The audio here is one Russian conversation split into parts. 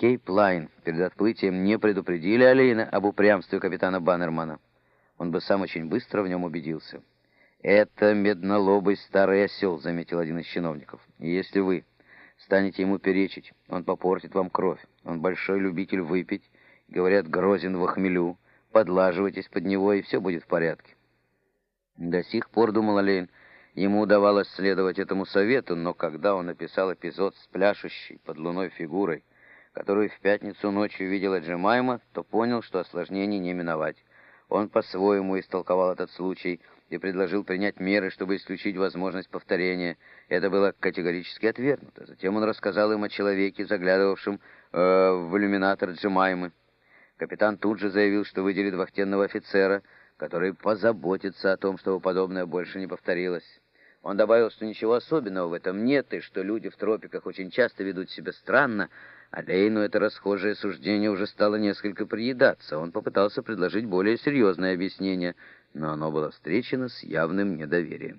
Кейп-Лайн перед отплытием не предупредили Олейна об упрямстве капитана Баннермана, он бы сам очень быстро в нем убедился. «Это меднолобый старый осел», — заметил один из чиновников. «И если вы станете ему перечить, он попортит вам кровь. Он большой любитель выпить, говорят, грозен во хмелю. Подлаживайтесь под него, и все будет в порядке». До сих пор, думал Олейн, ему удавалось следовать этому совету, но когда он описал эпизод с пляшущей под луной фигурой, которую в пятницу ночью видела Джемайма, то понял, что осложнений не миновать. Он по-своему истолковал этот случай и предложил принять меры, чтобы исключить возможность повторения. Это было категорически отвергнуто. Затем он рассказал им о человеке, заглядывавшем в иллюминатор Джемаймы. Капитан тут же заявил, что выделит вахтенного офицера, который позаботится о том, чтобы подобное больше не повторилось. Он добавил, что ничего особенного в этом нет, и что люди в тропиках очень часто ведут себя странно, а Лейну это расхожее суждение уже стало несколько приедаться. Он попытался предложить более серьезное объяснение, но оно было встречено с явным недоверием.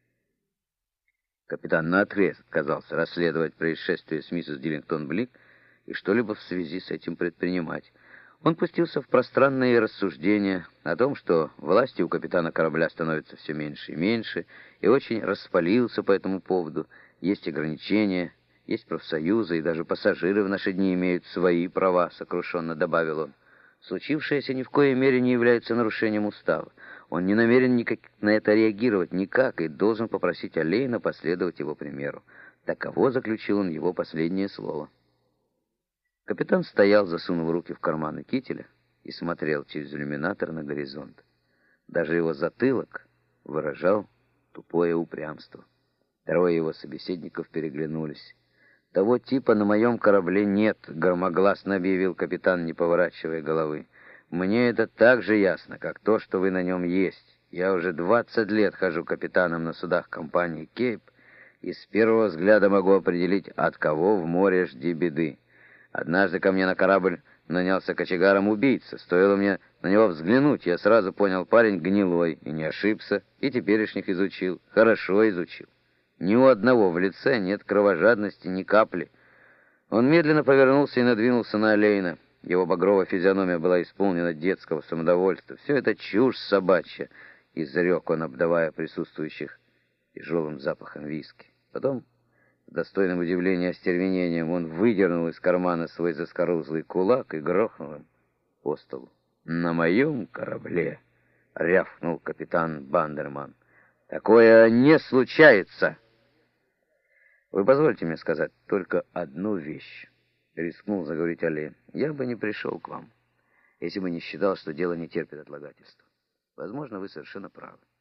Капитан наотрез отказался расследовать происшествие с миссис Диллингтон-Блик и что-либо в связи с этим предпринимать. Он пустился в пространные рассуждения о том, что власти у капитана корабля становятся все меньше и меньше, и очень распалился по этому поводу. Есть ограничения, есть профсоюзы, и даже пассажиры в наши дни имеют свои права, сокрушенно добавил он. Случившееся ни в коей мере не является нарушением устава. Он не намерен никак на это реагировать никак и должен попросить Олейна последовать его примеру. Таково, заключил он, его последнее слово. Капитан стоял, засунув руки в карманы кителя, и смотрел через иллюминатор на горизонт. Даже его затылок выражал тупое упрямство. Трое его собеседников переглянулись. «Того типа на моем корабле нет», — громогласно объявил капитан, не поворачивая головы. «Мне это так же ясно, как то, что вы на нем есть. Я уже 20 лет хожу капитаном на судах компании «Кейп», и с первого взгляда могу определить, от кого в море жди беды. Однажды ко мне на корабль нанялся кочегаром убийца. Стоило мне на него взглянуть, я сразу понял, парень гнилой, и не ошибся, и теперешних изучил, хорошо изучил. Ни у одного в лице нет кровожадности, ни капли. Он медленно повернулся и надвинулся на Олейна. Его багровая физиономия была исполнена детского самодовольства. «Все это чушь собачья», — изрек он, обдавая присутствующих тяжелым запахом виски. Потом, с достойным удивления остервенением, он выдернул из кармана свой заскорузлый кулак и грохнул им по столу. «На моем корабле», — рявкнул капитан Бандерман, — «такое не случается». «Вы позвольте мне сказать только одну вещь», — рискнул заговорить Олейн. «Я бы не пришел к вам, если бы не считал, что дело не терпит отлагательства. Возможно, вы совершенно правы.